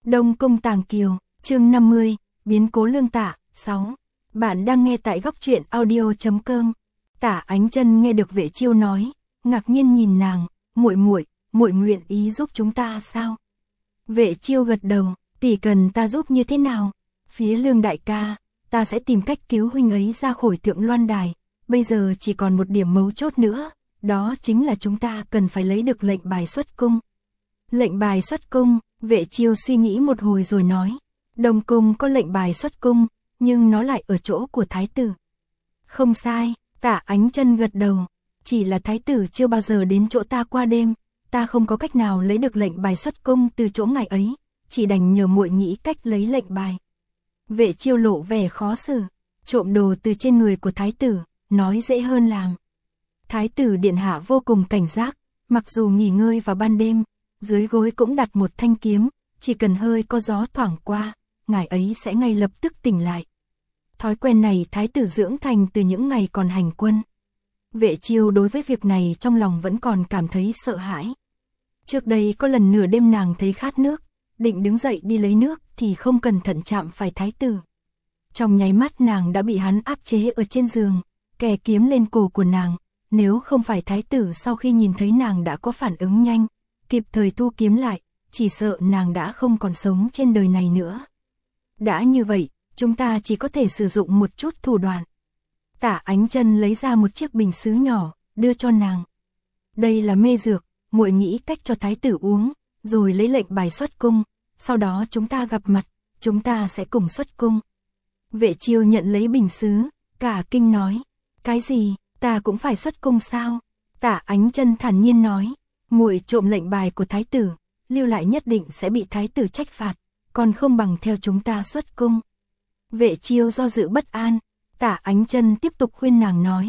Đông Cung Tàng Kiều, chương 50, biến cố Lương Tạ, 6. Bạn đang nghe tại góc truyện audio.com. Tả Ánh Chân nghe được Vệ Chiêu nói, ngạc nhiên nhìn nàng, muội nguyện ý giúp chúng ta sao? Vệ Chiêu gật đầu, tỷ cần ta giúp như thế nào? Phía Lương đại ca, ta sẽ tìm cách cứu huynh ấy ra khỏi Thượng Loan Đài, bây giờ chỉ còn một điểm mấu chốt nữa, đó chính là chúng ta cần phải lấy được lệnh bài xuất cung. Lệnh bài xuất cung, Vệ Chiêu suy nghĩ một hồi rồi nói, Đông Cung có lệnh bài xuất cung, nhưng nó lại ở chỗ của thái tử. Không sai, Tả Ánh Chân gật đầu, chỉ là thái tử chưa bao giờ đến chỗ ta qua đêm, ta không có cách nào lấy được lệnh bài xuất cung từ chỗ ngài ấy, chỉ đành nhờ muội nghĩ cách lấy lệnh bài. Vệ Chiêu lộ vẻ khó xử, trộm đồ từ trên người của thái tử, nói dễ hơn làm. Thái tử điện hạ vô cùng cảnh giác, mặc dù nghỉ ngơi vào ban đêm, dưới gối cũng đặt một thanh kiếm, chỉ cần hơi có gió thoảng qua, ngài ấy sẽ ngay lập tức tỉnh lại. Thói quen này thái tử dưỡng thành từ những ngày còn hành quân. Vệ Chiêu đối với việc này trong lòng vẫn còn cảm thấy sợ hãi. Trước đây có lần nửa đêm nàng thấy khát nước, định đứng dậy đi lấy nước thì không cẩn thận chạm phải thái tử. Trong nháy mắt nàng đã bị hắn áp chế ở trên giường, kè kiếm lên cổ của nàng, nếu không phải thái tử sau khi nhìn thấy nàng đã có phản ứng nhanh, kịp thời thu kiếm lại, chỉ sợ nàng đã không còn sống trên đời này nữa. Đã như vậy, chúng ta chỉ có thể sử dụng một chút thủ đoạn. Tả Ánh Chân lấy ra một chiếc bình sứ nhỏ, đưa cho nàng. Đây là mê dược, muội nghĩ cách cho thái tử uống, rồi lấy lệnh bài xuất cung, sau đó chúng ta gặp mặt, chúng ta sẽ cùng xuất cung. Vệ Chiêu nhận lấy bình sứ, cả kinh nói, cái gì, ta cũng phải xuất cung sao? Tả Ánh Chân thản nhiên nói, muội trộm lệnh bài của thái tử, lưu lại nhất định sẽ bị thái tử trách phạt, còn không bằng theo chúng ta xuất cung. Vệ Chiêu do dự bất an, Tả Ánh Chân tiếp tục khuyên nàng nói,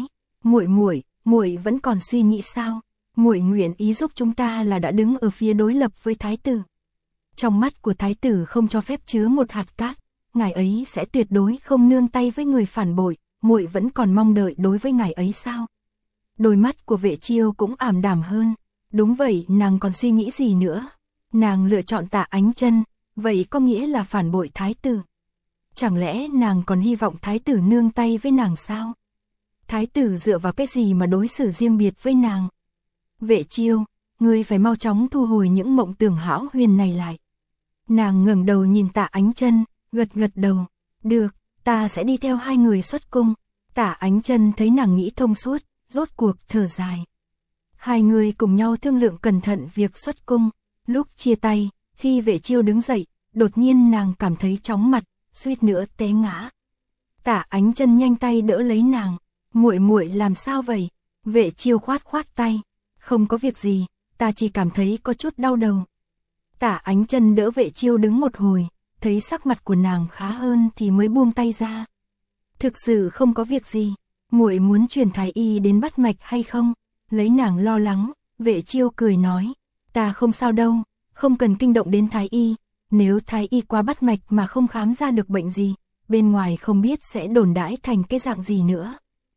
muội vẫn còn suy nghĩ sao? Muội nguyện ý giúp chúng ta là đã đứng ở phía đối lập với thái tử. Trong mắt của thái tử không cho phép chứa một hạt cát, ngài ấy sẽ tuyệt đối không nương tay với người phản bội, muội vẫn còn mong đợi đối với ngài ấy sao? Đôi mắt của Vệ Chiêu cũng ảm đạm hơn, đúng vậy, nàng còn suy nghĩ gì nữa? Nàng lựa chọn Tả Ánh Chân, vậy có nghĩa là phản bội thái tử. Chẳng lẽ nàng còn hy vọng thái tử nương tay với nàng sao? Thái tử dựa vào cái gì mà đối xử riêng biệt với nàng? Vệ Chiêu, ngươi phải mau chóng thu hồi những mộng tưởng hão huyền này lại. Nàng ngẩng đầu nhìn Tả Ánh Chân, gật đầu, được, ta sẽ đi theo hai người xuất cung. Tả Ánh Chân thấy nàng nghĩ thông suốt, rốt cuộc thở dài. Hai người cùng nhau thương lượng cẩn thận việc xuất cung, lúc chia tay, khi Vệ Chiêu đứng dậy, đột nhiên nàng cảm thấy chóng mặt, suýt nữa té ngã. Tả Ánh Chân nhanh tay đỡ lấy nàng, muội làm sao vậy? Vệ Chiêu khoát tay, không có việc gì, ta chỉ cảm thấy có chút đau đầu. Tả Ánh Chân đỡ Vệ Chiêu đứng một hồi, thấy sắc mặt của nàng khá hơn thì mới buông tay ra. Thực sự không có việc gì, muội muốn truyền thái y đến bắt mạch hay không? Lấy nàng lo lắng, Vệ Chiêu cười nói, ta không sao đâu, không cần kinh động đến thái y, nếu thái y qua bắt mạch mà không khám ra được bệnh gì, bên ngoài không biết sẽ đồn đãi thành cái dạng gì nữa.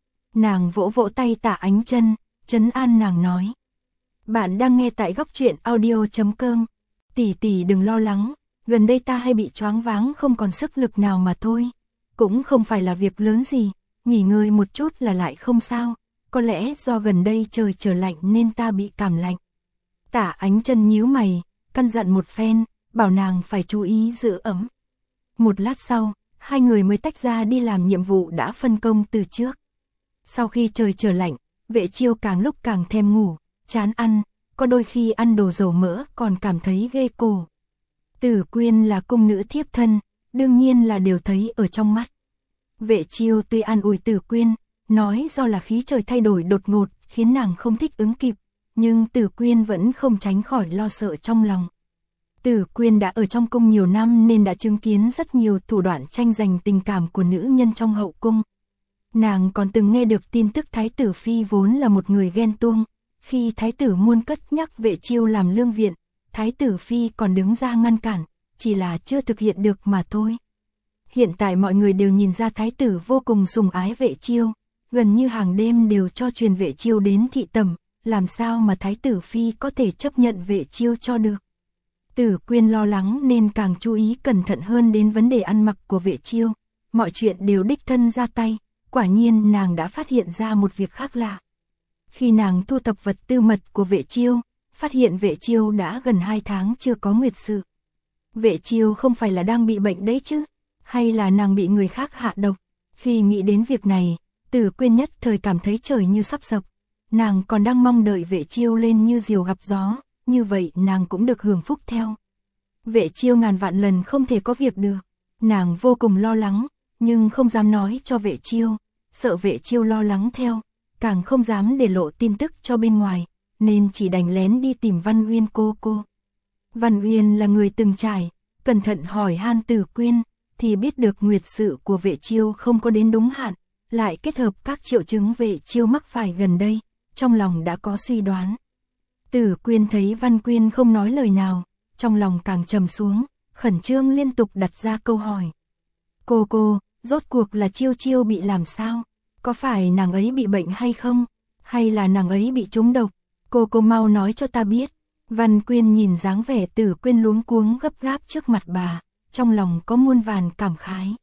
Nàng vỗ tay Tả Ánh Chân, trấn an nàng nói. Bạn đang nghe tại góc truyện audio.com. Tỷ đừng lo lắng, gần đây ta hay bị choáng váng không còn sức lực nào mà thôi. Cũng không phải là việc lớn gì, nghỉ ngơi một chút là lại không sao. Có lẽ do gần đây trời trở lạnh nên ta bị cảm lạnh. Tả Ánh Chân nhíu mày, căn dặn một phen, bảo nàng phải chú ý giữ ấm. Một lát sau, hai người mới tách ra đi làm nhiệm vụ đã phân công từ trước. Sau khi trời trở lạnh, Vệ Chiêu càng lúc càng thèm ngủ, chán ăn, có đôi khi ăn đồ dầu mỡ còn cảm thấy ghê cổ. Tử Quyên là cung nữ thiếp thân, đương nhiên là đều thấy ở trong mắt. Vệ Chiêu tuy an ủi Tử Quyên, nói do là khí trời thay đổi đột ngột khiến nàng không thích ứng kịp, nhưng Tử Quyên vẫn không tránh khỏi lo sợ trong lòng. Tử Quyên đã ở trong cung nhiều năm nên đã chứng kiến rất nhiều thủ đoạn tranh giành tình cảm của nữ nhân trong hậu cung. Nàng còn từng nghe được tin tức Thái tử Phi vốn là một người ghen tuông, khi Thái tử muôn cất nhắc Vệ Chiêu làm lương viện, Thái tử Phi còn đứng ra ngăn cản, chỉ là chưa thực hiện được mà thôi. Hiện tại mọi người đều nhìn ra Thái tử vô cùng sủng ái Vệ Chiêu, gần như hàng đêm đều cho truyền Vệ Chiêu đến thị tẩm, làm sao mà Thái tử Phi có thể chấp nhận Vệ Chiêu cho được. Tử Quyên lo lắng nên càng chú ý cẩn thận hơn đến vấn đề ăn mặc của Vệ Chiêu, mọi chuyện đều đích thân ra tay, quả nhiên nàng đã phát hiện ra một việc khác lạ. Khi nàng thu thập vật tư mật của Vệ Chiêu, phát hiện Vệ Chiêu đã gần 2 tháng chưa có nguyệt sự. Vệ Chiêu không phải là đang bị bệnh đấy chứ, hay là nàng bị người khác hạ độc? Khi nghĩ đến việc này, Tử Quyên nhất thời cảm thấy trời như sắp sập, nàng còn đang mong đợi Vệ Chiêu lên như diều gặp gió, như vậy nàng cũng được hưởng phúc theo. Vệ Chiêu ngàn vạn lần không thể có việc được, nàng vô cùng lo lắng, nhưng không dám nói cho Vệ Chiêu, sợ Vệ Chiêu lo lắng theo, càng không dám để lộ tin tức cho bên ngoài, nên chỉ đành lén đi tìm Văn Uyên cô. Văn Uyên là người từng trải, cẩn thận hỏi han Tử Quyên, thì biết được nguyệt sự của Vệ Chiêu không có đến đúng hạn, lại kết hợp các triệu chứng Vệ Chiêu mắc phải gần đây, trong lòng đã có suy đoán. Tử Quyên thấy Văn Quyên không nói lời nào, trong lòng càng trầm xuống, khẩn trương liên tục đặt ra câu hỏi. Cô, rốt cuộc là Chiêu Chiêu bị làm sao? Có phải nàng ấy bị bệnh hay không? Hay là nàng ấy bị trúng độc? Cô mau nói cho ta biết. Văn Quyên nhìn dáng vẻ Tử Quyên luống cuống gấp gáp trước mặt bà, trong lòng có muôn vàn cảm khái.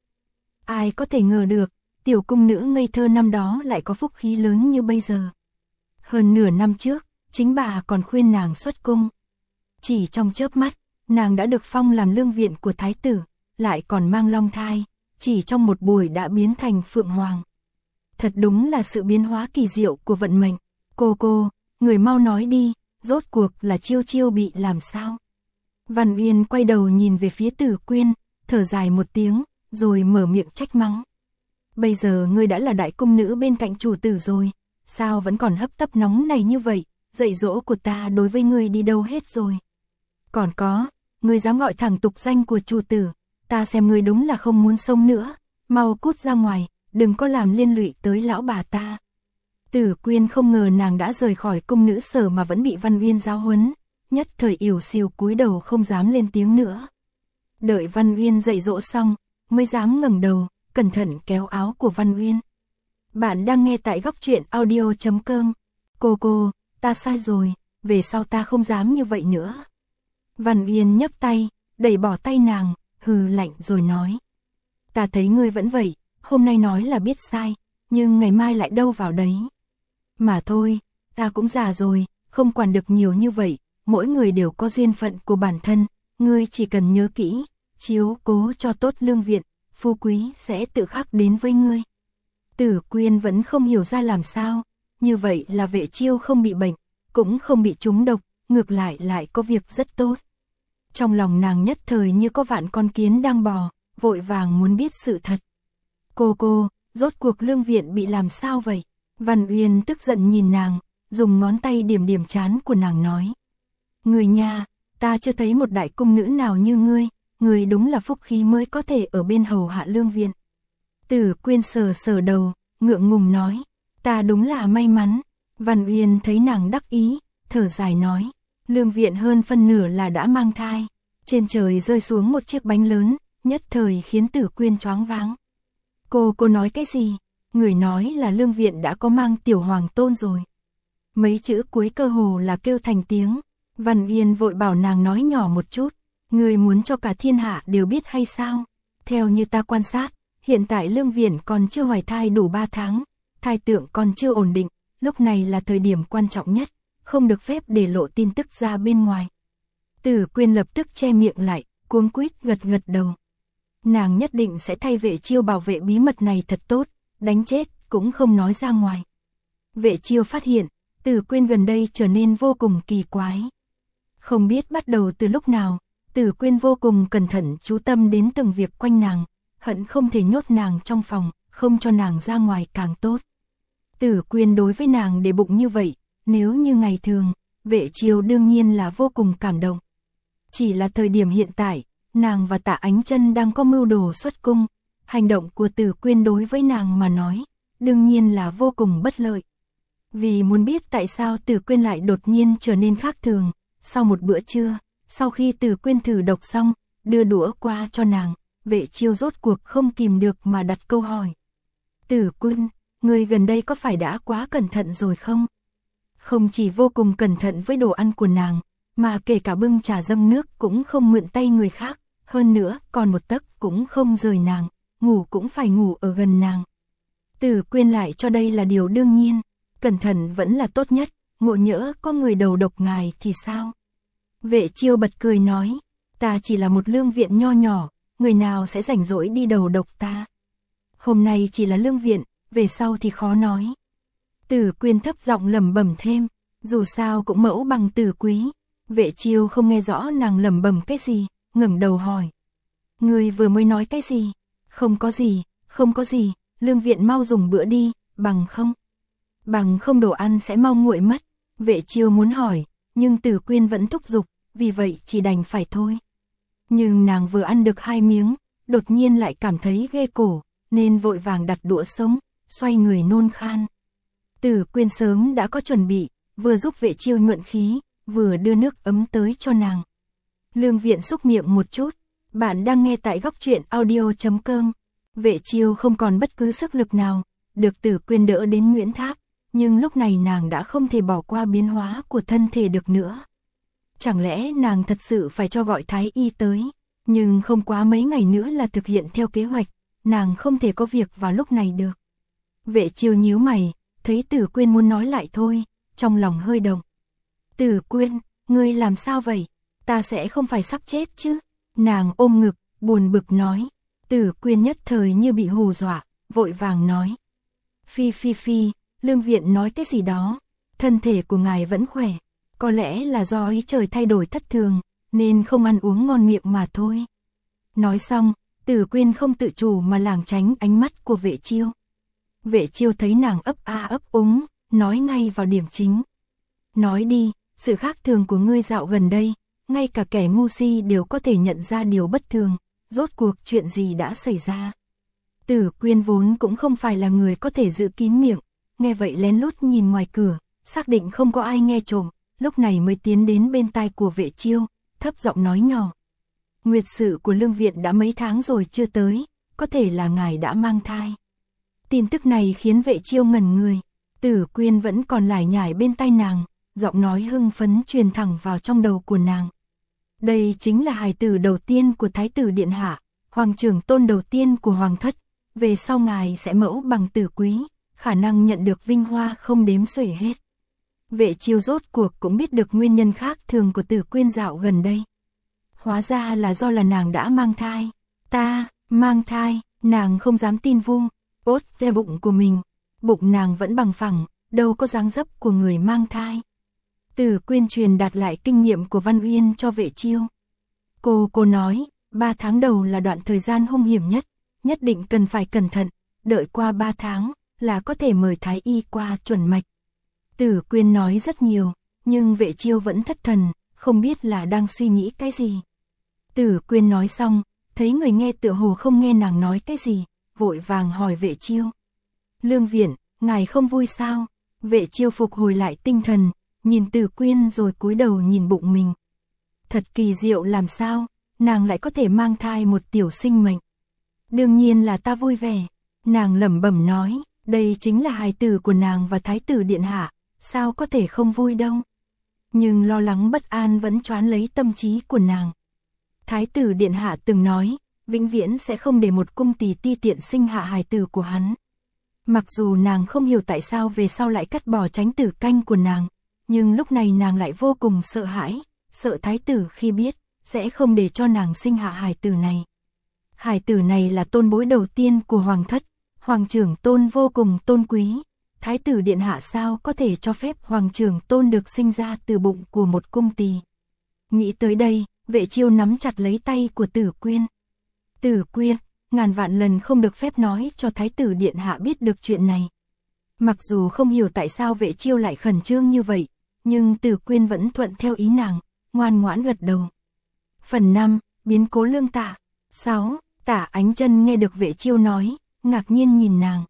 Ai có thể ngờ được, tiểu cung nữ ngây thơ năm đó lại có phúc khí lớn như bây giờ. Hơn nửa năm trước, chính bà còn khuyên nàng xuất cung. Chỉ trong chớp mắt, nàng đã được phong làm lương viện của thái tử, lại còn mang long thai, chỉ trong một buổi đã biến thành phượng hoàng. Thật đúng là sự biến hóa kỳ diệu của vận mệnh. Cô, người mau nói đi, rốt cuộc là Chiêu Chiêu bị làm sao? Văn Uyên quay đầu nhìn về phía Tử Quyên, thở dài một tiếng, rồi mở miệng trách mắng. Bây giờ ngươi đã là đại cung nữ bên cạnh chủ tử rồi, sao vẫn còn hấp tấp nóng này như vậy, dạy dỗ của ta đối với ngươi đi đâu hết rồi? Còn có, ngươi dám gọi thẳng tục danh của chủ tử, ta xem ngươi đúng là không muốn sống nữa, mau cút ra ngoài, đừng có làm liên lụy tới lão bà ta. Tử Quyên không ngờ nàng đã rời khỏi cung nữ sở mà vẫn bị Văn Uyên giáo huấn, nhất thời ỉu xìu cúi đầu không dám lên tiếng nữa. Đợi Văn Uyên dạy dỗ xong, mới dám ngẩng đầu, cẩn thận kéo áo của Văn Uyên. Bạn đang nghe tại góc truyện audio.com. Cô, ta sai rồi, về sau ta không dám như vậy nữa. Văn Uyên nhấc tay, đẩy bỏ tay nàng, hừ lạnh rồi nói. Ta thấy ngươi vẫn vậy, hôm nay nói là biết sai, nhưng ngày mai lại đâu vào đấy. Mà thôi, ta cũng già rồi, không quản được nhiều như vậy, mỗi người đều có duyên phận của bản thân, ngươi chỉ cần nhớ kỹ, chiếu cố cho tốt lương viện, phú quý sẽ tự khắc đến với ngươi. Tử Quyên vẫn không hiểu ra làm sao, như vậy là Vệ Chiêu không bị bệnh, cũng không bị trúng độc, ngược lại có việc rất tốt. Trong lòng nàng nhất thời như có vạn con kiến đang bò, vội vàng muốn biết sự thật. Cô, rốt cuộc lương viện bị làm sao vậy? Văn Uyên tức giận nhìn nàng, dùng ngón tay điểm trán của nàng nói. Người nhà, ta chưa thấy một đại cung nữ nào như ngươi đúng là phúc khí mới có thể ở bên hầu hạ lương viện. Tử Quyên sờ đầu, ngượng ngùng nói, ta đúng là may mắn. Văn Uyên thấy nàng đắc ý, thở dài nói, lương viện hơn phân nửa là đã mang thai. Trên trời rơi xuống một chiếc bánh lớn, nhất thời khiến Tử Quyên choáng váng. Cô nói cái gì? Người nói là lương viện đã có mang tiểu hoàng tôn rồi. Mấy chữ cuối cơ hồ là kêu thành tiếng. Văn Uyên vội bảo nàng nói nhỏ một chút. Người muốn cho cả thiên hạ đều biết hay sao? Theo như ta quan sát, hiện tại lương viện còn chưa hoài thai đủ 3 tháng. Thai tượng còn chưa ổn định, lúc này là thời điểm quan trọng nhất, không được phép để lộ tin tức ra bên ngoài. Tử Quyên lập tức che miệng lại, cuống quýt gật đầu. Nàng nhất định sẽ thay Vệ Chiêu bảo vệ bí mật này thật tốt, đánh chết cũng không nói ra ngoài. Vệ Chiêu phát hiện, Tử Quyên gần đây trở nên vô cùng kỳ quái. Không biết bắt đầu từ lúc nào, Tử Quyên vô cùng cẩn thận chú tâm đến từng việc quanh nàng, hận không thể nhốt nàng trong phòng, không cho nàng ra ngoài càng tốt. Tử Quyên đối với nàng để bụng như vậy, nếu như ngày thường, Vệ Chiêu đương nhiên là vô cùng cảm động. Chỉ là thời điểm hiện tại, nàng và Tạ Ánh Chân đang có mưu đồ xuất cung, hành động của Tử Quyên đối với nàng mà nói, đương nhiên là vô cùng bất lợi. Vì muốn biết tại sao Tử Quyên lại đột nhiên trở nên khác thường, sau một bữa trưa, sau khi Tử Quyên thử độc xong, đưa đũa qua cho nàng, Vệ Chiêu rốt cuộc không kìm được mà đặt câu hỏi. Tử Quyên, người gần đây có phải đã quá cẩn thận rồi không? Không chỉ vô cùng cẩn thận với đồ ăn của nàng, mà kể cả bưng trà dâng nước cũng không mượn tay người khác, hơn nữa còn một tấc cũng không rời nàng, ngủ cũng phải ngủ ở gần nàng. Tử Quyên lại cho đây là điều đương nhiên, cẩn thận vẫn là tốt nhất, ngộ nhỡ có người đầu độc ngài thì sao? Vệ Chiêu bật cười nói, ta chỉ là một lương viện nho nhỏ, người nào sẽ rảnh rỗi đi đầu độc ta? Hôm nay chỉ là lương viện, về sau thì khó nói. Tử Quyên thấp giọng lẩm bẩm thêm, dù sao cũng mẫu bằng Tử Quý. Vệ Chiêu không nghe rõ nàng lẩm bẩm cái gì, ngẩng đầu hỏi. Ngươi vừa mới nói cái gì? Không có gì, không có gì, lương viện mau dùng bữa đi, bằng không đồ ăn sẽ mau nguội mất. Vệ Chiêu muốn hỏi, nhưng Tử Quyên vẫn thúc giục, vì vậy chỉ đành phải thôi. Nhưng nàng vừa ăn được 2 miếng, đột nhiên lại cảm thấy ghê cổ, nên vội vàng đặt đũa sống, xoay người nôn khan. Tử Quyên sớm đã có chuẩn bị, vừa giúp Vệ Chiêu nhuận khí, vừa đưa nước ấm tới cho nàng. Lương Viện xúc miệng một chút, bạn đang nghe tại góc truyện audio.com. Vệ Chiêu không còn bất cứ sức lực nào, được Tử Quyên đỡ đến Nguyễn Tháp, nhưng lúc này nàng đã không thể bỏ qua biến hóa của thân thể được nữa. Chẳng lẽ nàng thật sự phải cho gọi thái y tới, nhưng không quá mấy ngày nữa là thực hiện theo kế hoạch, nàng không thể có việc vào lúc này được. Vệ Chiêu nhíu mày, thấy Tử Quyên muốn nói lại thôi, trong lòng hơi động. Tử Quyên, ngươi làm sao vậy? Ta sẽ không phải sắp chết chứ? Nàng ôm ngực, buồn bực nói. Tử Quyên nhất thời như bị hù dọa, vội vàng nói. Phi, Lương Viện nói cái gì đó, thân thể của ngài vẫn khỏe, có lẽ là do ý trời thay đổi thất thường, nên không ăn uống ngon miệng mà thôi. Nói xong, Tử Quyên không tự chủ mà lảng tránh ánh mắt của Vệ Chiêu. Vệ Chiêu thấy nàng ấp a ấp úng, nói ngay vào điểm chính. Nói đi, sự khác thường của ngươi dạo gần đây, ngay cả kẻ ngu si đều có thể nhận ra điều bất thường, rốt cuộc chuyện gì đã xảy ra. Tử Quyên vốn cũng không phải là người có thể giữ kín miệng, nghe vậy lén lút nhìn ngoài cửa, xác định không có ai nghe trộm, lúc này mới tiến đến bên tai của Vệ Chiêu, thấp giọng nói nhỏ. Nguyệt sự của Lương Viện đã mấy tháng rồi chưa tới, có thể là ngài đã mang thai. Tin tức này khiến Vệ Chiêu ngẩn người, Tử Quyên vẫn còn lải nhải bên tai nàng, giọng nói hưng phấn truyền thẳng vào trong đầu của nàng. Đây chính là hài tử đầu tiên của Thái tử Điện Hạ, hoàng trưởng tôn đầu tiên của hoàng thất, về sau ngài sẽ mẫu bằng Tử Quý, khả năng nhận được vinh hoa không đếm xuể hết. Vệ Chiêu rốt cuộc cũng biết được nguyên nhân khác thường của Tử Quyên dạo gần đây. Hóa ra là do là nàng đã mang thai. Ta, mang thai, nàng không dám tin vu, ốt ve bụng của mình. Bụng nàng vẫn bằng phẳng, đâu có dáng dấp của người mang thai. Tử Quyên truyền đạt lại kinh nghiệm của Văn Uyên cho Vệ Chiêu. Cô nói, 3 tháng đầu là đoạn thời gian hung hiểm nhất định cần phải cẩn thận, đợi qua 3 tháng là có thể mời thái y qua chuẩn mạch. Tử Quyên nói rất nhiều, nhưng Vệ Chiêu vẫn thất thần, không biết là đang suy nghĩ cái gì. Tử Quyên nói xong, thấy người nghe tựa hồ không nghe nàng nói cái gì, vội vàng hỏi Vệ Chiêu. Lương Viện, ngài không vui sao? Vệ Chiêu phục hồi lại tinh thần, nhìn Tử Quyên rồi cúi đầu nhìn bụng mình. Thật kỳ diệu làm sao, nàng lại có thể mang thai một tiểu sinh mệnh. Đương nhiên là ta vui vẻ, nàng lẩm bẩm nói, đây chính là hài tử của nàng và Thái tử Điện Hạ, sao có thể không vui đâu. Nhưng lo lắng bất an vẫn choán lấy tâm trí của nàng. Thái tử Điện Hạ từng nói, vĩnh viễn sẽ không để một cung tỳ ti tiện sinh hạ hài tử của hắn. Mặc dù nàng không hiểu tại sao về sau lại cắt bỏ tránh tử canh của nàng, nhưng lúc này nàng lại vô cùng sợ hãi, sợ thái tử khi biết, sẽ không để cho nàng sinh hạ hài tử này. Hài tử này là tôn bối đầu tiên của hoàng thất, hoàng trưởng tôn vô cùng tôn quý, Thái tử Điện Hạ sao có thể cho phép hoàng trưởng tôn được sinh ra từ bụng của một cung tỳ. Nghĩ tới đây, Vệ Chiêu nắm chặt lấy tay của Tử Quyên. Tử Quyên, ngàn vạn lần không được phép nói cho Thái tử Điện Hạ biết được chuyện này. Mặc dù không hiểu tại sao Vệ Chiêu lại khẩn trương như vậy, nhưng Tử Quyên vẫn thuận theo ý nàng, ngoan ngoãn gật đầu. Phần 5, biến cố Lương Tạ. 6. Tả Ánh Chân nghe được Vệ Chiêu nói, ngạc nhiên nhìn nàng.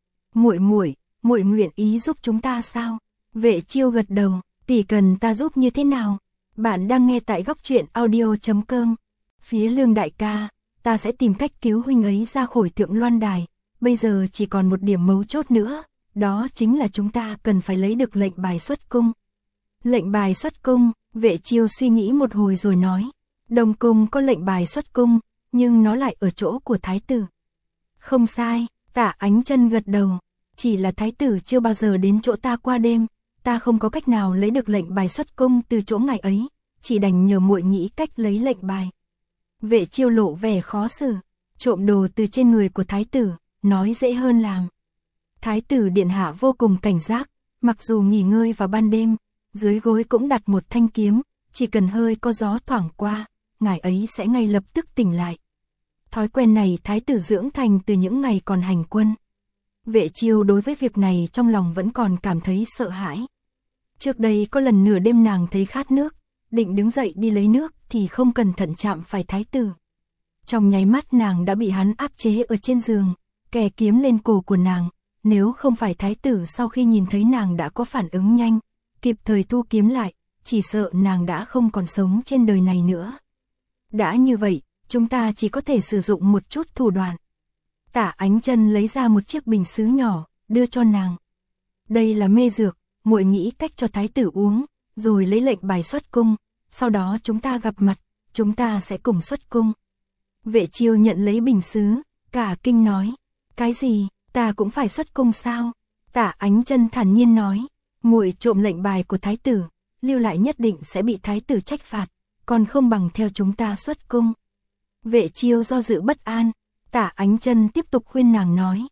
Muội nguyện ý giúp chúng ta sao? Vệ Chiêu gật đầu, tỷ cần ta giúp như thế nào? Bạn đang nghe tại góc truyện audio.com. Phía Lương đại ca, ta sẽ tìm cách cứu huynh ấy ra khỏi Thượng Loan Đài. Bây giờ chỉ còn một điểm mấu chốt nữa, đó chính là chúng ta cần phải lấy được lệnh bài xuất cung. Lệnh bài xuất cung, Vệ Chiêu suy nghĩ một hồi rồi nói, Đông cung có lệnh bài xuất cung, nhưng nó lại ở chỗ của thái tử. Không sai, Tả Ánh Chân gật đầu, chỉ là thái tử chưa bao giờ đến chỗ ta qua đêm, ta không có cách nào lấy được lệnh bài xuất cung từ chỗ ngài ấy, chỉ đành nhờ muội nghĩ cách lấy lệnh bài. Vệ Chiêu lộ vẻ khó xử, trộm đồ từ trên người của thái tử, nói dễ hơn làm. Thái tử điện hạ vô cùng cảnh giác, mặc dù nghỉ ngơi vào ban đêm, dưới gối cũng đặt một thanh kiếm, chỉ cần hơi có gió thoảng qua, ngài ấy sẽ ngay lập tức tỉnh lại. Thói quen này thái tử dưỡng thành từ những ngày còn hành quân. Vệ Chiêu đối với việc này trong lòng vẫn còn cảm thấy sợ hãi. Trước đây có lần nửa đêm nàng thấy khát nước, định đứng dậy đi lấy nước thì không cẩn thận chạm phải thái tử. Trong nháy mắt nàng đã bị hắn áp chế ở trên giường, kè kiếm lên cổ của nàng. Nếu không phải thái tử sau khi nhìn thấy nàng đã có phản ứng nhanh, kịp thời thu kiếm lại, chỉ sợ nàng đã không còn sống trên đời này nữa. Đã như vậy, chúng ta chỉ có thể sử dụng một chút thủ đoạn. Tả Ánh Chân lấy ra một chiếc bình sứ nhỏ, đưa cho nàng. Đây là mê dược, muội nghĩ cách cho thái tử uống, rồi lấy lệnh bài xuất cung, sau đó chúng ta gặp mặt, chúng ta sẽ cùng xuất cung. Vệ Chiêu nhận lấy bình sứ, cả kinh nói, cái gì, ta cũng phải xuất cung sao? Tả Ánh Chân thản nhiên nói, muội trộm lệnh bài của thái tử, lưu lại nhất định sẽ bị thái tử trách phạt, còn không bằng theo chúng ta xuất cung. Vệ Chiêu do dự bất an, Tả Ánh Chân tiếp tục khuyên nàng nói,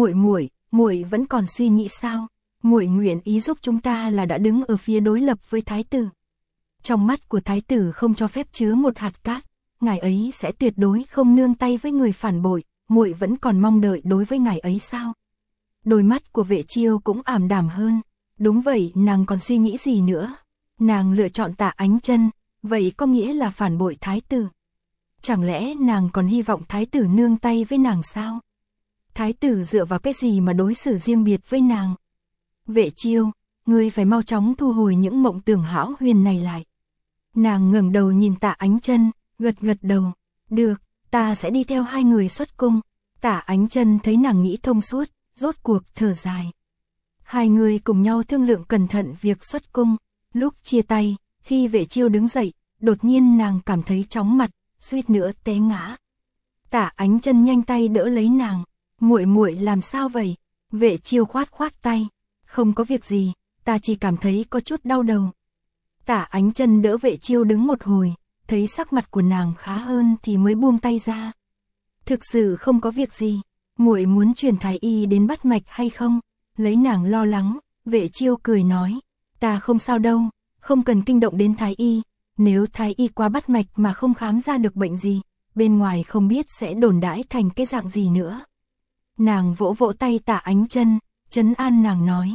muội vẫn còn suy nghĩ sao? Muội nguyện ý giúp chúng ta là đã đứng ở phía đối lập với thái tử. Trong mắt của thái tử không cho phép chứa một hạt cát, ngài ấy sẽ tuyệt đối không nương tay với người phản bội, muội vẫn còn mong đợi đối với ngài ấy sao? Đôi mắt của Vệ Chiêu cũng ảm đạm hơn, đúng vậy, nàng còn suy nghĩ gì nữa? Nàng lựa chọn Tả Ánh Chân, vậy có nghĩa là phản bội thái tử. Chẳng lẽ nàng còn hy vọng thái tử nương tay với nàng sao? Thái tử dựa vào cái gì mà đối xử riêng biệt với nàng? Vệ Chiêu, ngươi phải mau chóng thu hồi những mộng tưởng hão huyền này lại. Nàng ngẩng đầu nhìn Tả Ánh Chân, gật đầu, được, ta sẽ đi theo hai người xuất cung. Tả Ánh Chân thấy nàng nghĩ thông suốt, rốt cuộc thở dài. Hai người cùng nhau thương lượng cẩn thận việc xuất cung. Lúc chia tay, khi Vệ Chiêu đứng dậy, đột nhiên nàng cảm thấy chóng mặt, suýt nữa té ngã. Tả Ánh Chân nhanh tay đỡ lấy nàng, muội làm sao vậy? Vệ Chiêu khoát tay, không có việc gì, ta chỉ cảm thấy có chút đau đầu. Tả Ánh Chân đỡ Vệ Chiêu đứng một hồi, thấy sắc mặt của nàng khá hơn thì mới buông tay ra. Thực sự không có việc gì, muội muốn truyền thái y đến bắt mạch hay không? Lấy nàng lo lắng, Vệ Chiêu cười nói, ta không sao đâu, không cần kinh động đến thái y, nếu thái y qua bắt mạch mà không khám ra được bệnh gì, bên ngoài không biết sẽ đồn đãi thành cái dạng gì nữa. Nàng vỗ vỗ tay Tả Ánh Chân, trấn an nàng nói,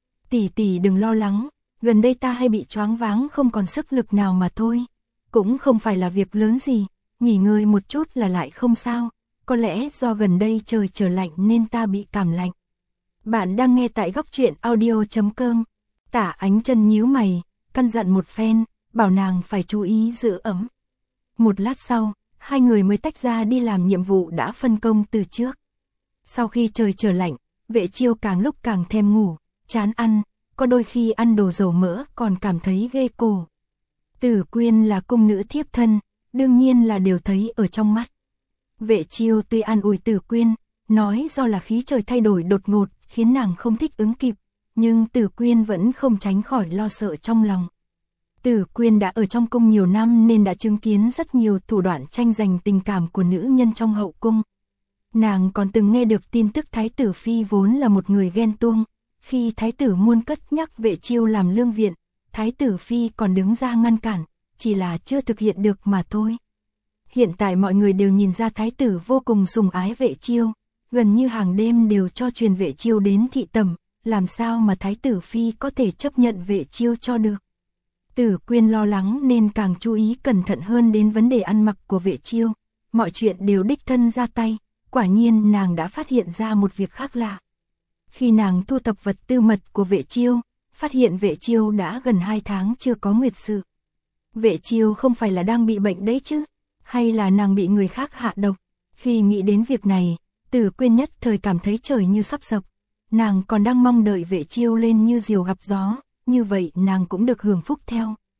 tỷ đừng lo lắng, gần đây ta hay bị choáng váng không còn sức lực nào mà thôi, cũng không phải là việc lớn gì, nghỉ ngơi một chút là lại không sao, có lẽ do gần đây trời trở lạnh nên ta bị cảm lạnh. Bạn đang nghe tại Góc Truyện Audio.com. Tả Ánh Chân nhíu mày, căn dặn một phen, bảo nàng phải chú ý giữ ấm. Một lát sau, hai người mới tách ra đi làm nhiệm vụ đã phân công từ trước. Sau khi trời trở lạnh, Vệ Chiêu càng lúc càng thèm ngủ, chán ăn, có đôi khi ăn đồ dầu mỡ còn cảm thấy ghê cổ. Tử Quyên là cung nữ thiếp thân, đương nhiên là đều thấy ở trong mắt. Vệ Chiêu tuy an ủi Tử Quyên, nói do là khí trời thay đổi đột ngột khiến nàng không thích ứng kịp, nhưng Tử Quyên vẫn không tránh khỏi lo sợ trong lòng. Tử Quyên đã ở trong cung nhiều năm nên đã chứng kiến rất nhiều thủ đoạn tranh giành tình cảm của nữ nhân trong hậu cung. Nàng còn từng nghe được tin tức Thái tử Phi vốn là một người ghen tuông, khi Thái tử muôn cất nhắc Vệ Chiêu làm lương viện, Thái tử Phi còn đứng ra ngăn cản, chỉ là chưa thực hiện được mà thôi. Hiện tại mọi người đều nhìn ra Thái tử vô cùng sủng ái Vệ Chiêu, gần như hàng đêm đều cho truyền Vệ Chiêu đến thị tẩm, làm sao mà Thái tử Phi có thể chấp nhận Vệ Chiêu cho được. Tử Quyên lo lắng nên càng chú ý cẩn thận hơn đến vấn đề ăn mặc của Vệ Chiêu, mọi chuyện đều đích thân ra tay, quả nhiên nàng đã phát hiện ra một việc khác lạ. Khi nàng thu thập vật tư mật của Vệ Chiêu, phát hiện Vệ Chiêu đã gần 2 tháng chưa có nguyệt sự. Vệ Chiêu không phải là đang bị bệnh đấy chứ, hay là nàng bị người khác hạ độc? Khi nghĩ đến việc này, Tử Quyên nhất thời cảm thấy trời như sắp sập, nàng còn đang mong đợi Vệ Chiêu lên như diều gặp gió, như vậy nàng cũng được hưởng phúc theo.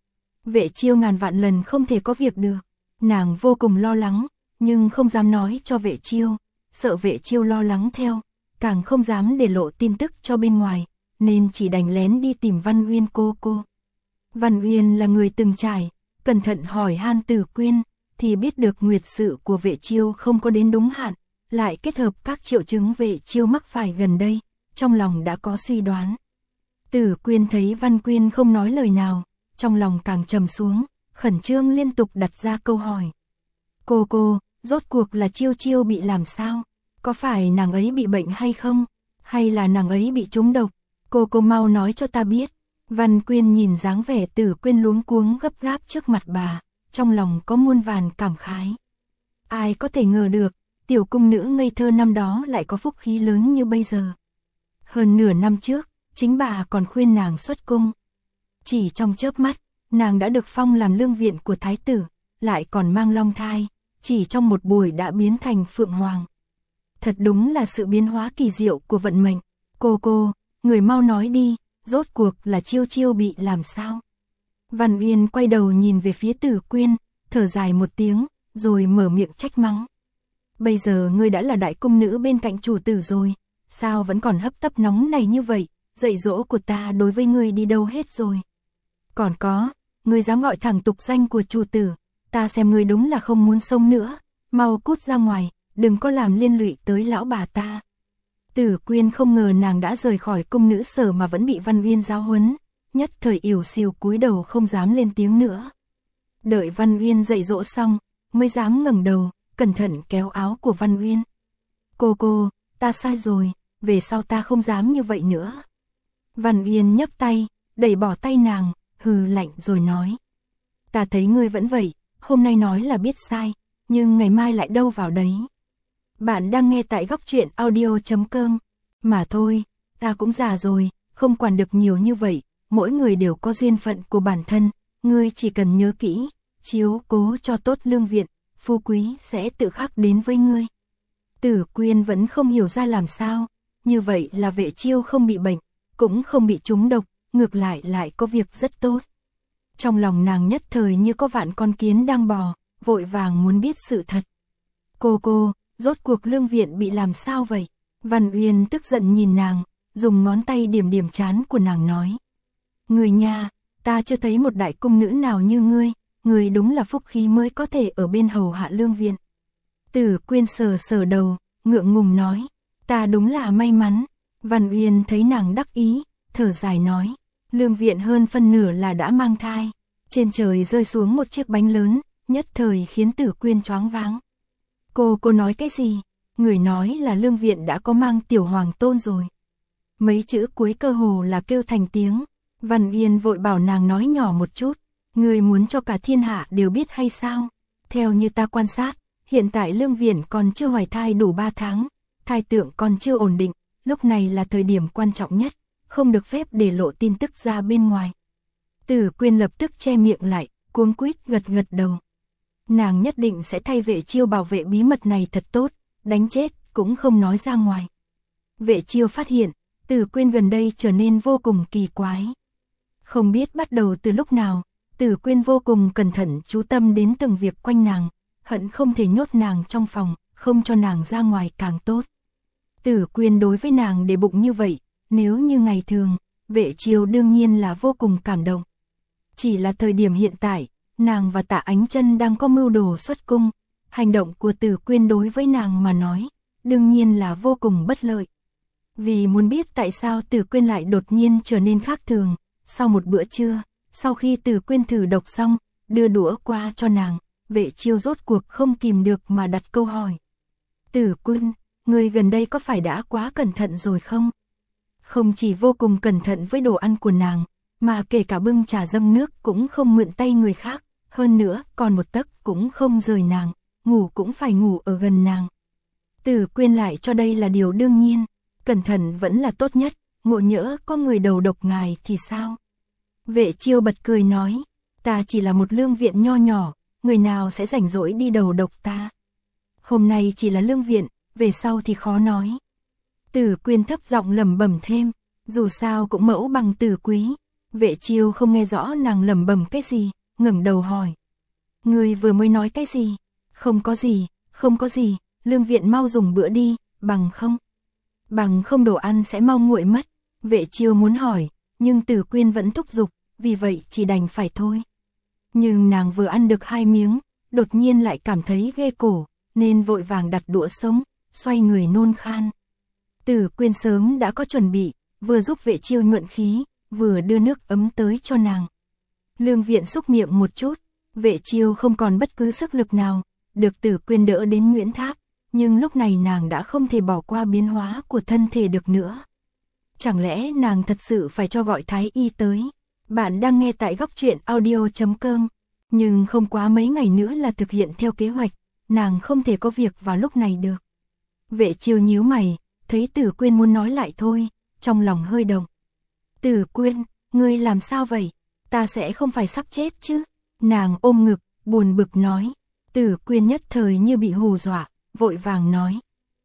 Vệ Chiêu ngàn vạn lần không thể có việc được. Nàng vô cùng lo lắng, nhưng không dám nói cho Vệ Chiêu, sợ Vệ Chiêu lo lắng theo, càng không dám để lộ tin tức cho bên ngoài, nên chỉ đành lén đi tìm Văn Uyên cô. Văn Uyên là người từng trải, cẩn thận hỏi han Tử Quyên, thì biết được nguyệt sự của Vệ Chiêu không có đến đúng hạn, lại kết hợp các triệu chứng Vệ Chiêu mắc phải gần đây, trong lòng đã có suy đoán. Tử Quyên thấy Văn Quyên không nói lời nào, trong lòng càng trầm xuống, khẩn trương liên tục đặt ra câu hỏi. Cô, rốt cuộc là Chiêu Chiêu bị làm sao? Có phải nàng ấy bị bệnh hay không? Hay là nàng ấy bị trúng độc? Cô mau nói cho ta biết. Văn Quyên nhìn dáng vẻ Tử Quyên luống cuống gấp gáp trước mặt bà, trong lòng có muôn vàn cảm khái. Ai có thể ngờ được, tiểu cung nữ ngây thơ năm đó lại có phúc khí lớn như bây giờ. Hơn nửa năm trước, chính bà còn khuyên nàng xuất cung. Chỉ trong chớp mắt, nàng đã được phong làm lương viện của thái tử, lại còn mang long thai, chỉ trong một buổi đã biến thành phượng hoàng. Thật đúng là sự biến hóa kỳ diệu của vận mệnh. Cô, người mau nói đi, rốt cuộc là Chiêu Chiêu bị làm sao? Văn Uyên quay đầu nhìn về phía Tử Quyên, thở dài một tiếng, rồi mở miệng trách mắng. Bây giờ ngươi đã là đại cung nữ bên cạnh chủ tử rồi, sao vẫn còn hấp tấp nóng này như vậy, dạy dỗ của ta đối với ngươi đi đâu hết rồi? Còn có, ngươi dám gọi thẳng tục danh của chủ tử, ta xem ngươi đúng là không muốn sống nữa, mau cút ra ngoài, đừng có làm liên lụy tới lão bà ta. Tử Quyên không ngờ nàng đã rời khỏi cung nữ sở mà vẫn bị Văn Uyên giáo huấn, nhất thời ỉu xìu cúi đầu không dám lên tiếng nữa. Đợi Văn Uyên dạy dỗ xong, mới dám ngẩng đầu, cẩn thận kéo áo của Văn Uyên. Cô, ta sai rồi, về sau ta không dám như vậy nữa. Văn Uyên nhấc tay, đẩy bỏ tay nàng, hừ lạnh rồi nói. Ta thấy ngươi vẫn vậy, hôm nay nói là biết sai, nhưng ngày mai lại đâu vào đấy. Bạn đang nghe tại góc truyện audio.com. Mà thôi, ta cũng già rồi, không quản được nhiều như vậy, mỗi người đều có duyên phận của bản thân, ngươi chỉ cần nhớ kỹ, chiếu cố cho tốt lương viện, phú quý sẽ tự khắc đến với ngươi. Tử Quyên vẫn không hiểu ra làm sao, như vậy là Vệ Chiêu không bị bệnh, cũng không bị trúng độc, ngược lại có việc rất tốt. Trong lòng nàng nhất thời như có vạn con kiến đang bò, vội vàng muốn biết sự thật. Cô, rốt cuộc lương viện bị làm sao vậy? Văn Uyên tức giận nhìn nàng, dùng ngón tay điểm trán của nàng nói. Người nhà, ta chưa thấy một đại cung nữ nào như ngươi đúng là phúc khí mới có thể ở bên hầu hạ lương viện. Tử Quyên sờ đầu, ngượng ngùng nói, ta đúng là may mắn. Văn Uyên thấy nàng đắc ý, thở dài nói, lương viện hơn phân nửa là đã mang thai. Trên trời rơi xuống một chiếc bánh lớn, nhất thời khiến Tử Quyên choáng váng. Cô nói cái gì? Người nói là lương viện đã có mang tiểu hoàng tôn rồi. Mấy chữ cuối cơ hồ là kêu thành tiếng. Văn Uyên vội bảo nàng nói nhỏ một chút. Người muốn cho cả thiên hạ đều biết hay sao? Theo như ta quan sát, hiện tại lương viện còn chưa hoài thai đủ 3 tháng. Thai tượng còn chưa ổn định. Lúc này là thời điểm quan trọng nhất. Không được phép để lộ tin tức ra bên ngoài. Tử Quyên lập tức che miệng lại, cuống quýt gật đầu. Nàng nhất định sẽ thay Vệ Chiêu bảo vệ bí mật này thật tốt, đánh chết cũng không nói ra ngoài. Vệ Chiêu phát hiện, Tử Quyên gần đây trở nên vô cùng kỳ quái. Không biết bắt đầu từ lúc nào, Tử Quyên vô cùng cẩn thận chú tâm đến từng việc quanh nàng, hận không thể nhốt nàng trong phòng, không cho nàng ra ngoài càng tốt. Tử Quyên đối với nàng để bụng như vậy, nếu như ngày thường, Vệ Chiêu đương nhiên là vô cùng cảm động. Chỉ là thời điểm hiện tại, nàng và Tạ Ánh Chân đang có mưu đồ xuất cung, hành động của Tử Quyên đối với nàng mà nói, đương nhiên là vô cùng bất lợi. Vì muốn biết tại sao Tử Quyên lại đột nhiên trở nên khác thường, sau một bữa trưa, sau khi Tử Quyên thử độc xong, đưa đũa qua cho nàng, Vệ Chiêu rốt cuộc không kìm được mà đặt câu hỏi. Tử Quyên, người gần đây có phải đã quá cẩn thận rồi không? Không chỉ vô cùng cẩn thận với đồ ăn của nàng, mà kể cả bưng trà dâng nước cũng không mượn tay người khác, hơn nữa còn một tấc cũng không rời nàng, ngủ cũng phải ngủ ở gần nàng. Tử Quyên lại cho đây là điều đương nhiên, cẩn thận vẫn là tốt nhất, ngộ nhỡ có người đầu độc ngài thì sao? Vệ Chiêu bật cười nói, ta chỉ là một lương viện nho nhỏ, người nào sẽ rảnh rỗi đi đầu độc ta? Hôm nay chỉ là lương viện, về sau thì khó nói. Tử Quyên thấp giọng lẩm bẩm thêm, dù sao cũng mẫu bằng Tử Quý. Vệ Chiêu không nghe rõ nàng lẩm bẩm cái gì, ngẩng đầu hỏi. Ngươi vừa mới nói cái gì? Không có gì, không có gì, Lương Viện mau dùng bữa đi, bằng không đồ ăn sẽ mau nguội mất. Vệ Chiêu muốn hỏi, nhưng Tử Quyên vẫn thúc giục, vì vậy chỉ đành phải thôi. Nhưng nàng vừa ăn được 2 miếng, đột nhiên lại cảm thấy ghê cổ, nên vội vàng đặt đũa sống, xoay người nôn khan. Tử Quyên sớm đã có chuẩn bị, vừa giúp Vệ Chiêu nhuận khí, vừa đưa nước ấm tới cho nàng. Lương Viện xúc miệng một chút, Vệ Chiêu không còn bất cứ sức lực nào, được Tử Quyên đỡ đến Nguyễn Tháp, nhưng lúc này nàng đã không thể bỏ qua biến hóa của thân thể được nữa. Chẳng lẽ nàng thật sự phải cho gọi Thái Y tới? Bạn đang nghe tại Góc Truyện Audio.com, nhưng không quá mấy ngày nữa là thực hiện theo kế hoạch, nàng không thể có việc vào lúc này được. Vệ Chiêu nhíu mày, thấy Tử Quyên muốn nói lại thôi, trong lòng hơi động. Tử Quyên, ngươi làm sao vậy? Ta sẽ không phải sắp chết chứ? Nàng ôm ngực, buồn bực nói. Tử Quyên nhất thời như bị hù dọa, vội vàng nói.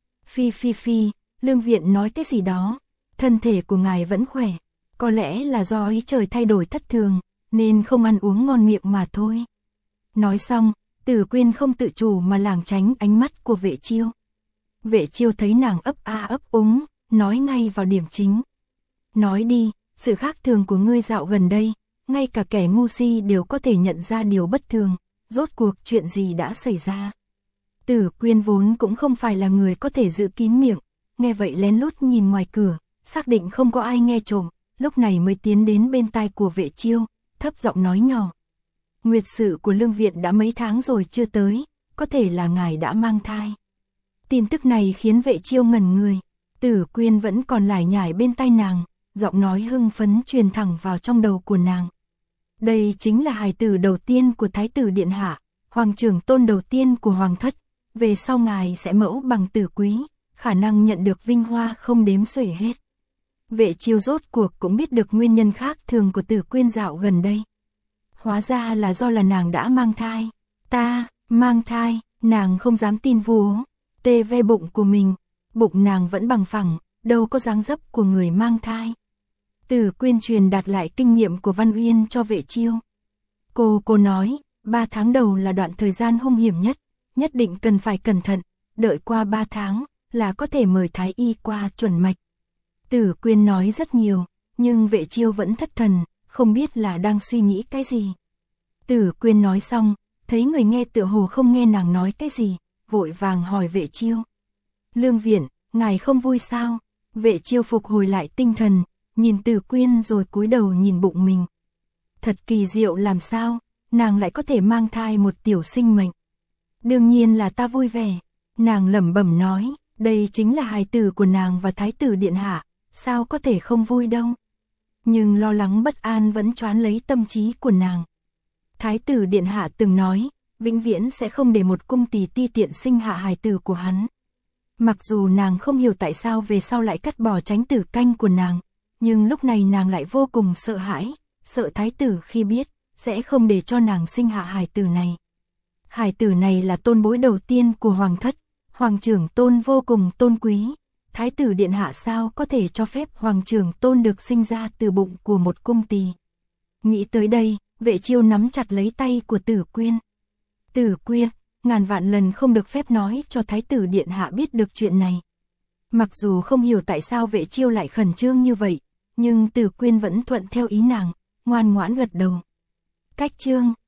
Phi, Lương Viện nói cái gì đó, thân thể của ngài vẫn khỏe, có lẽ là do ý trời thay đổi thất thường, nên không ăn uống ngon miệng mà thôi. Nói xong, Tử Quyên không tự chủ mà lảng tránh ánh mắt của Vệ Chiêu. Vệ Chiêu thấy nàng ấp a ấp úng, nói ngay vào điểm chính. Nói đi, sự khác thường của ngươi dạo gần đây, ngay cả kẻ ngu si đều có thể nhận ra điều bất thường, rốt cuộc chuyện gì đã xảy ra. Tử Quyên vốn cũng không phải là người có thể giữ kín miệng, nghe vậy lén lút nhìn ngoài cửa, xác định không có ai nghe trộm, lúc này mới tiến đến bên tai của Vệ Chiêu, thấp giọng nói nhỏ. Nguyệt sự của Lương Viện đã mấy tháng rồi chưa tới, có thể là ngài đã mang thai. Tin tức này khiến Vệ Chiêu ngẩn người, Tử Quyên vẫn còn lải nhải bên tai nàng, giọng nói hưng phấn truyền thẳng vào trong đầu của nàng. Đây chính là hài tử đầu tiên của Thái tử Điện Hạ, Hoàng trưởng tôn đầu tiên của Hoàng thất, về sau ngài sẽ mẫu bằng tử quý, khả năng nhận được vinh hoa không đếm xuể hết. Vệ Chiêu rốt cuộc cũng biết được nguyên nhân khác thường của Tử Quyên dạo gần đây. Hóa ra là do là nàng đã mang thai. Ta, mang thai, nàng không dám tin vú, tê ve bụng của mình, bụng nàng vẫn bằng phẳng, đâu có dáng dấp của người mang thai. Tử Quyên truyền đạt lại kinh nghiệm của Văn Uyên cho Vệ Chiêu. Cô nói, 3 tháng đầu là đoạn thời gian hung hiểm nhất định cần phải cẩn thận, đợi qua 3 tháng là có thể mời Thái Y qua chuẩn mạch. Tử Quyên nói rất nhiều, nhưng Vệ Chiêu vẫn thất thần, không biết là đang suy nghĩ cái gì. Tử Quyên nói xong, thấy người nghe tựa hồ không nghe nàng nói cái gì, vội vàng hỏi Vệ Chiêu. Lương Viện, ngài không vui sao? Vệ Chiêu phục hồi lại tinh thần, nhìn Tử Quyên rồi cúi đầu nhìn bụng mình. Thật kỳ diệu làm sao, nàng lại có thể mang thai một tiểu sinh mệnh. Đương nhiên là ta vui vẻ, nàng lẩm bẩm nói, đây chính là hài tử của nàng và Thái tử Điện Hạ, sao có thể không vui đâu. Nhưng lo lắng bất an vẫn choán lấy tâm trí của nàng. Thái tử Điện Hạ từng nói, vĩnh viễn sẽ không để một cung tỳ ti tiện sinh hạ hài tử của hắn. Mặc dù nàng không hiểu tại sao về sau lại cắt bỏ Chánh tử canh của nàng, nhưng lúc này nàng lại vô cùng sợ hãi, sợ Thái tử khi biết, sẽ không để cho nàng sinh hạ hài tử này. Hài tử này là tôn bối đầu tiên của Hoàng thất, Hoàng trưởng tôn vô cùng tôn quý. Thái tử Điện Hạ sao có thể cho phép Hoàng trưởng tôn được sinh ra từ bụng của một cung tỳ. Nghĩ tới đây, Vệ Chiêu nắm chặt lấy tay của Tử Quyên. Tử Quyên, ngàn vạn lần không được phép nói cho Thái tử Điện Hạ biết được chuyện này. Mặc dù không hiểu tại sao Vệ Chiêu lại khẩn trương như vậy, nhưng Tử Quyên vẫn thuận theo ý nàng, ngoan ngoãn gật đầu. Cách chương